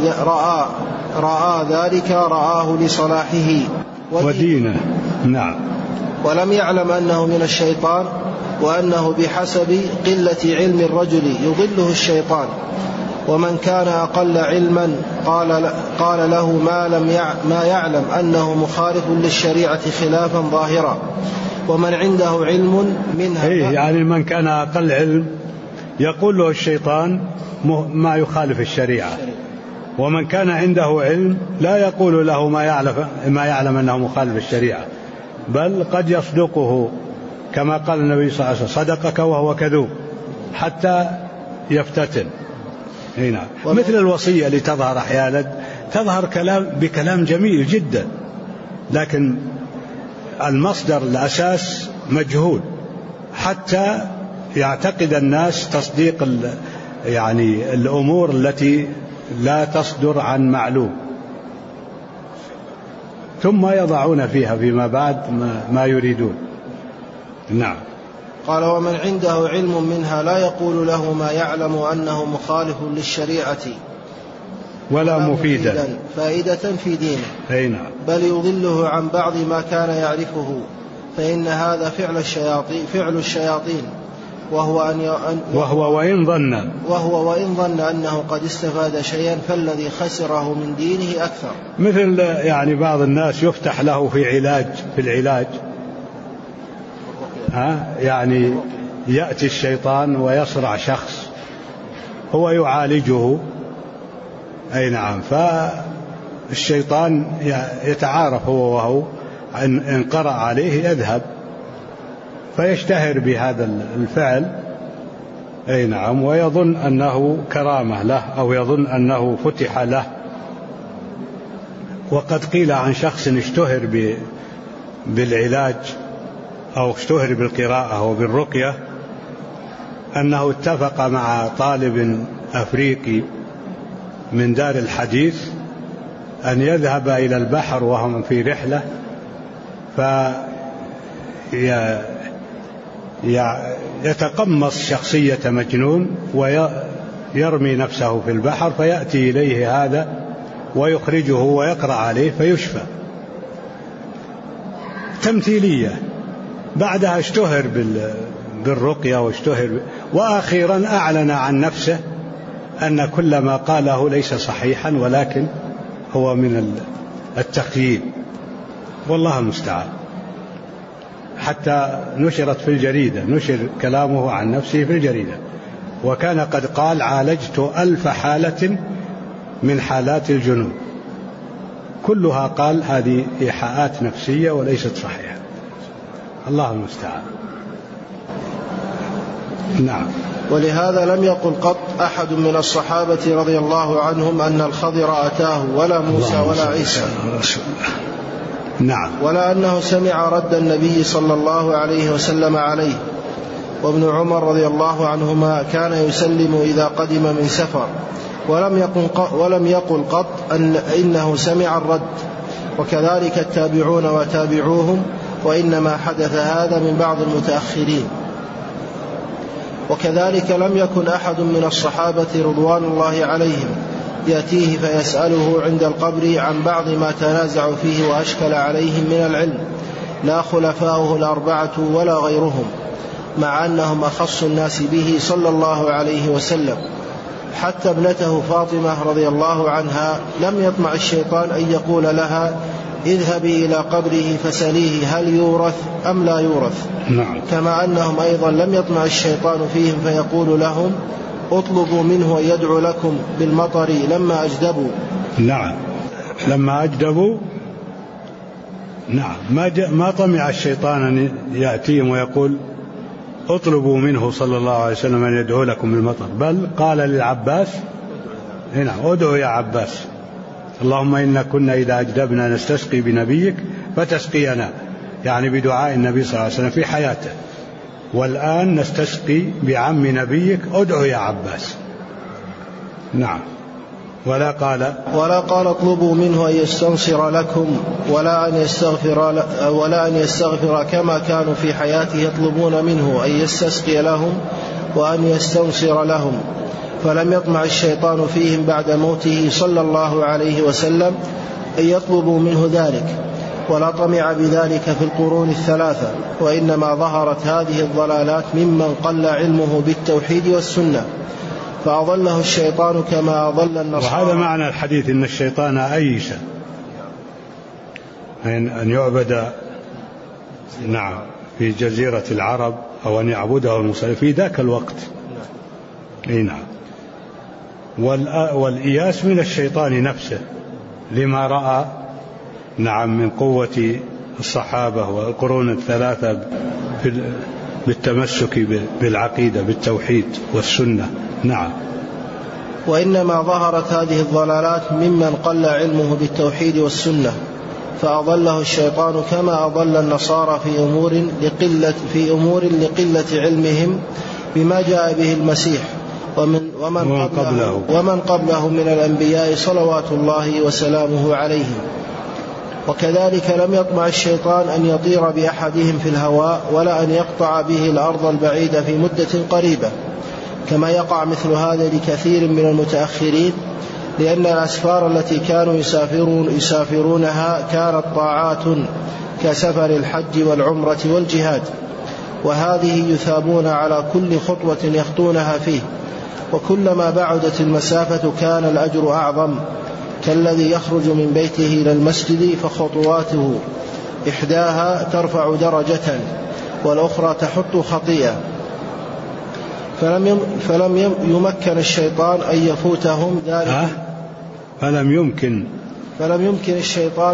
S2: رأى ذلك رآه لصلاحه
S1: ودينه. نعم.
S2: ولم يعلم أنه من الشيطان، وأنه بحسب قلة علم الرجل يضله الشيطان، ومن كان أقل علما قال له ما يعلم أنه مخالف للشريعة خلافا ظاهرا، ومن عنده علم منها
S1: يعني من كان أقل علم يقول له الشيطان ما يخالف الشريعة، ومن كان عنده علم لا يقول له ما يعلم أنه مخالف الشريعة، بل قد يصدقه كما قال النبي صلى الله عليه وسلم صدقك وهو كذوب حتى يفتتن. هنا مثل الوصية اللي تظهر أحيانا، تظهر بكلام جميل جدا، لكن المصدر الأساس مجهول حتى يعتقد الناس تصديق يعني الأمور التي لا تصدر عن معلوم، ثم يضعون فيها فيما بعد ما يريدون. نعم.
S2: قال: ومن عنده علم منها لا يقول له ما يعلم أنه مخالف للشريعة
S1: ولا مفيدا
S2: فائدة في دينه.
S1: نعم.
S2: بل يضله عن بعض ما كان يعرفه، فإن هذا فعل الشياطين، وهو وإن ظن أنه قد استفاد شيئا فالذي خسره من دينه أكثر.
S1: مثل يعني بعض الناس يفتح له في العلاج يعني يأتي الشيطان ويصرع شخص هو يعالجه، أي نعم، فالشيطان يتعارف هو وهو، إن قرأ عليه يذهب فيشتهر بهذا الفعل، أي نعم، ويظن أنه كرامة له أو يظن أنه فتح له. وقد قيل عن شخص اشتهر بالعلاج أو اشتهر بالقراءة أو بالرقية أنه اتفق مع طالب أفريقي من دار الحديث أن يذهب إلى البحر وهم في رحلة، يتقمص شخصية مجنون ويرمي نفسه في البحر، فيأتي إليه هذا ويخرجه ويقرأ عليه فيشفى. تمثيلية. بعدها اشتهر بالرقية وأخيرا أعلن عن نفسه أن كل ما قاله ليس صحيحا ولكن هو من التخييل، والله المستعان. حتى نشرت في الجريدة، نشر كلامه عن نفسه في الجريدة، وكان قد قال: عالجت 1000 حالة من حالات الجنون، كلها قال هذه إيحاءات نفسية وليست صحيحة. الله المستعان. نعم.
S2: ولهذا لم يقل قط أحد من الصحابة رضي الله عنهم أن الخضر أتاه، ولا موسى ولا عيسى،
S1: نعم،
S2: ولا أنه سمع رد النبي صلى الله عليه وسلم عليه. وابن عمر رضي الله عنهما كان يسلم إذا قدم من سفر، ولم يقل قط إنه سمع الرد، وكذلك التابعون وتابعوهم، وإنما حدث هذا من بعض المتأخرين. وكذلك لم يكن أحد من الصحابة رضوان الله عليهم يأتيه فيسأله عند القبر عن بعض ما تنازع فيه وأشكل عليهم من العلم، لا خلفاؤه الأربعة ولا غيرهم، مع أنهم أخص الناس به صلى الله عليه وسلم. حتى ابنته فاطمة رضي الله عنها لم يطمع الشيطان أن يقول لها: اذهبي إلى قبره فسأليه هل يورث أم لا يورث.
S1: نعم.
S2: كما أنهم أيضا لم يطمع الشيطان فيهم فيقول لهم: اطلبوا منه أن يدعو لكم بالمطر لما أجدبوا.
S1: نعم، لما أجدبوا. نعم، ما طمع الشيطان أن يأتيهم ويقول: اطلبوا منه صلى الله عليه وسلم أن يدعو لكم بالمطر، بل قال للعباس: نعم، ادعوا يا عباس، اللهم إنا كنا إذا أجدبنا نستسقي بنبيك فتسقينا، يعني بدعاء النبي صلى الله عليه وسلم في حياته، والآن نستسقي بعم نبيك، ادعوا يا عباس. نعم. ولا قال
S2: اطلبوا منه أن يستنصر لكم ولا أن يستغفر كما كانوا في حياته يطلبون منه أن يستسقي لهم وأن يستنصر لهم. فلم يطمع الشيطان فيهم بعد موته صلى الله عليه وسلم أن يطلبوا منه ذلك، ولا طمع بذلك في القرون الثلاثة، وإنما ظهرت هذه الضلالات ممن قل علمه بالتوحيد والسنة فأضله الشيطان كما أضل النصارى.
S1: وهذا معنى الحديث: إن الشيطان أيس أن يعبد، نعم، في جزيرة العرب، أو أن يعبده المسلمين في ذاك الوقت. نعم. والإياس من الشيطان نفسه لما رأى، نعم، من قوة الصحابة والقرون الثلاثة بالتمسك بالعقيدة بالتوحيد والسنة. نعم.
S2: وإنما ظهرت هذه الضلالات ممن قل علمه بالتوحيد والسنة فأضله الشيطان كما أضل النصارى في أمور لقلة علمهم بما جاء به المسيح ومن قبله من الأنبياء صلوات الله وسلامه عليهم. وكذلك لم يطمع الشيطان أن يطير بأحدهم في الهواء ولا أن يقطع به الأرض البعيدة في مدة قريبة، كما يقع مثل هذا لكثير من المتأخرين، لأن الأسفار التي كانوا يسافرونها كانت طاعات كسفر الحج والعمرة والجهاد، وهذه يثابون على كل خطوة يخطونها فيه، وكلما بعدت المسافة كان الأجر أعظم، كالذي يخرج من بيته إلى المسجد فخطواته إحداها ترفع درجة والأخرى تحط خطيئة. فلم يمكن الشيطان أن يفوتهم ذلك.
S1: فلم يمكن الشيطان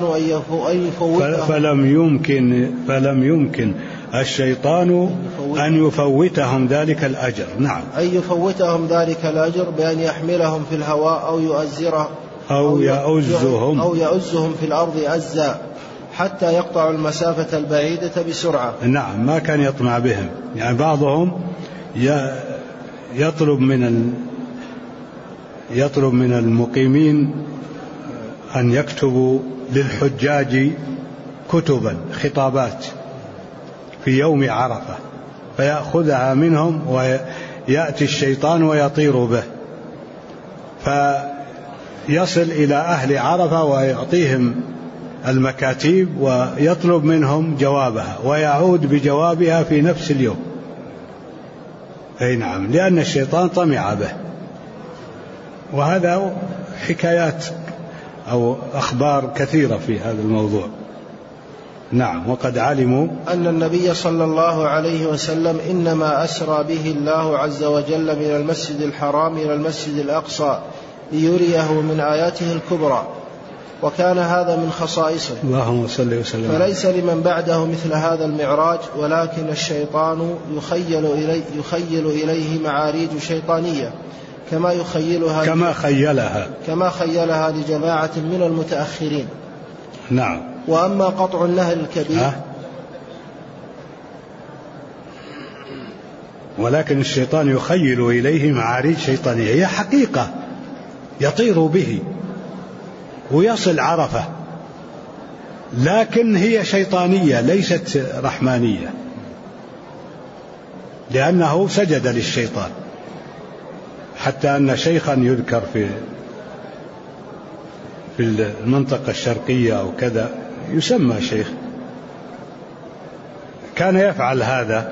S1: الشيطان أن يفوتهم ذلك الأجر. نعم،
S2: أن يفوتهم ذلك الأجر بأن يحملهم في الهواء أو يؤزهم في الأرض أزا حتى يقطع المسافة البعيدة بسرعة.
S1: نعم، ما كان يطمع بهم. يعني بعضهم يطلب من المقيمين أن يكتبوا للحجاج كتبا خطابات في يوم عرفة، فيأخذها منهم ويأتي الشيطان ويطير به، فيصل إلى أهل عرفة ويعطيهم المكاتيب ويطلب منهم جوابها، ويعود بجوابها في نفس اليوم. أي نعم، لأن الشيطان طمع به. وهذا حكايات أو أخبار كثيرة في هذا الموضوع. نعم، وقد علموا
S2: أن النبي صلى الله عليه وسلم إنما أسرى به الله عز وجل من المسجد الحرام إلى المسجد الأقصى ليريه من آياته الكبرى، وكان هذا من خصائصه.
S1: اللهم صل وسلم.
S2: فليس لمن بعده مثل هذا المعراج، ولكن الشيطان يخيل إليه معاريج شيطانية كما خيلها لجماعة من المتأخرين.
S1: نعم.
S2: وأما قطع النهر الكبير
S1: ولكن الشيطان يخيل إليه معاريج شيطانية، هي حقيقة يطير به ويصل عرفة، لكن هي شيطانية ليست رحمانية، لأنه سجد للشيطان. حتى أن شيخا يذكر في المنطقة الشرقية أو كذا يسمى شيخ، كان يفعل هذا،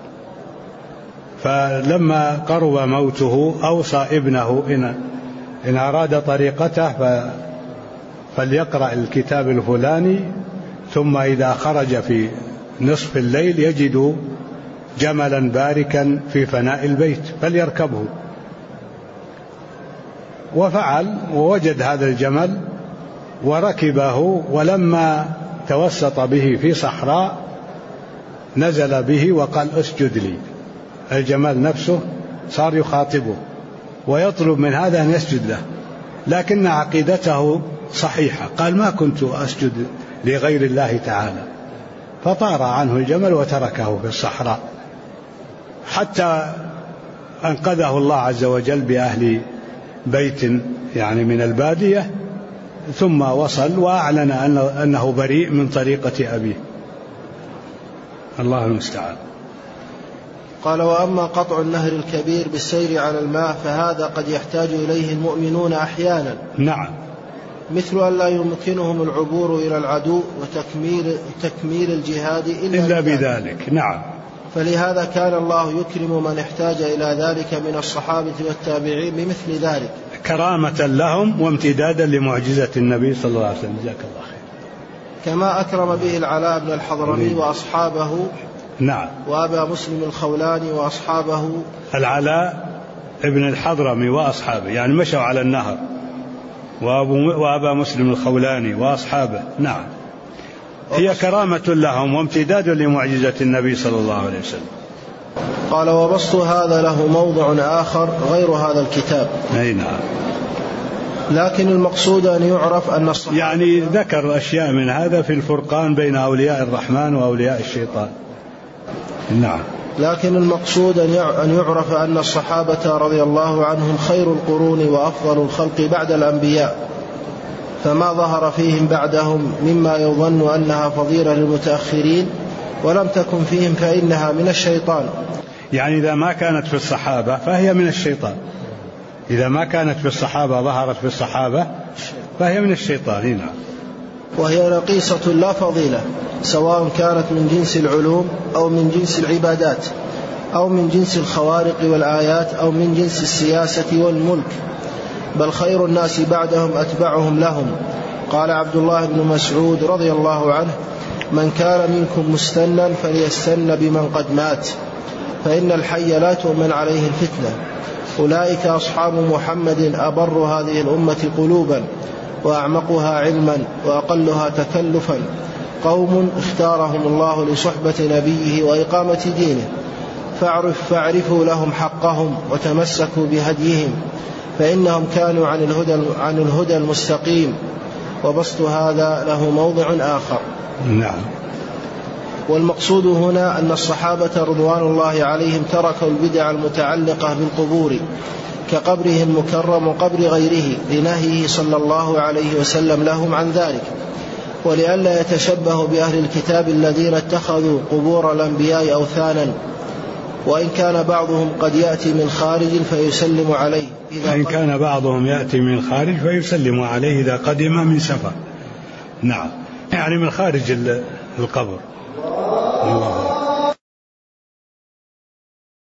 S1: فلما قرب موته أوصى ابنه إن أراد طريقته فليقرأ الكتاب الفلاني، ثم إذا خرج في نصف الليل يجد جملا باركا في فناء البيت فليركبه. وفعل ووجد هذا الجمل وركبه، ولما توسط به في صحراء نزل به وقال اسجد لي. الجمل نفسه صار يخاطبه ويطلب من هذا أن يسجد له، لكن عقيدته صحيحة، قال ما كنت أسجد لغير الله تعالى، فطار عنه الجمل وتركه في الصحراء حتى أنقذه الله عز وجل بأهل بيت يعني من البادية، ثم وصل وأعلن أنه بريء من طريقة أبيه. الله المستعان.
S2: قال: وأما قطع النهر الكبير بالسير على الماء فهذا قد يحتاج إليه المؤمنون أحيانا.
S1: نعم.
S2: مثل أن لا يمكنهم العبور إلى العدو وتكميل الجهاد إلا
S1: بذلك. نعم.
S2: فلهذا كان الله يكرم من احتاج إلى ذلك من الصحابة والتابعين بمثل ذلك
S1: كرامة لهم وامتدادا لمعجزة النبي صلى الله عليه وسلم. جزاك الله خير.
S2: كما أكرم به العلاء بن الحضرمي وأصحابه.
S1: نعم.
S2: وأبا مسلم الخولاني وأصحابه.
S1: العلاء ابن الحضرمي وأصحابه يعني مشوا على النهر، وأبا مسلم الخولاني وأصحابه. نعم. هي كرامة لهم وامتداد لمعجزة النبي صلى الله عليه وسلم.
S2: قال: وبسط هذا له موضع آخر غير هذا الكتاب.
S1: أي نعم.
S2: لكن المقصود أن يعرف أن الصحابة
S1: يعني ذكر أشياء من هذا في الفرقان بين أولياء الرحمن وأولياء الشيطان. نعم.
S2: لكن المقصود أن يعرف أن الصحابة رضي الله عنهم خير القرون وأفضل الخلق بعد الأنبياء، فما ظهر فيهم بعدهم مما يظن أنها فضيلة للمتأخرين ولم تكن فيهم فإنها من الشيطان.
S1: يعني إذا ما كانت في الصحابة فهي من الشيطان، إذا ما كانت في الصحابة ظهرت في الصحابة فهي من الشيطان. نعم.
S2: وهي نقيصة لا فضيلة، سواء كانت من جنس العلوم أو من جنس العبادات أو من جنس الخوارق والآيات أو من جنس السياسة والملك، بل خير الناس بعدهم أتبعهم لهم. قال عبد الله بن مسعود رضي الله عنه: من كان منكم مستنا فليستن بمن قد مات، فإن الحي لا تؤمن عليه الفتنة. أولئك أصحاب محمد أبر هذه الأمة قلوبا وأعمقها علما وأقلها تكلفا، قوم اختارهم الله لصحبة نبيه وإقامة دينه، فاعرفوا لهم حقهم وتمسكوا بهديهم، فإنهم كانوا عن الهدى المستقيم. وبسط هذا له موضع آخر.
S1: نعم.
S2: والمقصود هنا أن الصحابة رضوان الله عليهم تركوا البدع المتعلقة بالقبور كقبره المكرم وقبر غيره لنهيه صلى الله عليه وسلم لهم عن ذلك، ولئلا يتشبهوا بأهل الكتاب الذين اتخذوا قبور الأنبياء أوثانا، وإن كان بعضهم قد يأتي من خارج فيسلم عليه
S1: إذا قدم من سفر. نعم، يعني من خارج القبر. الله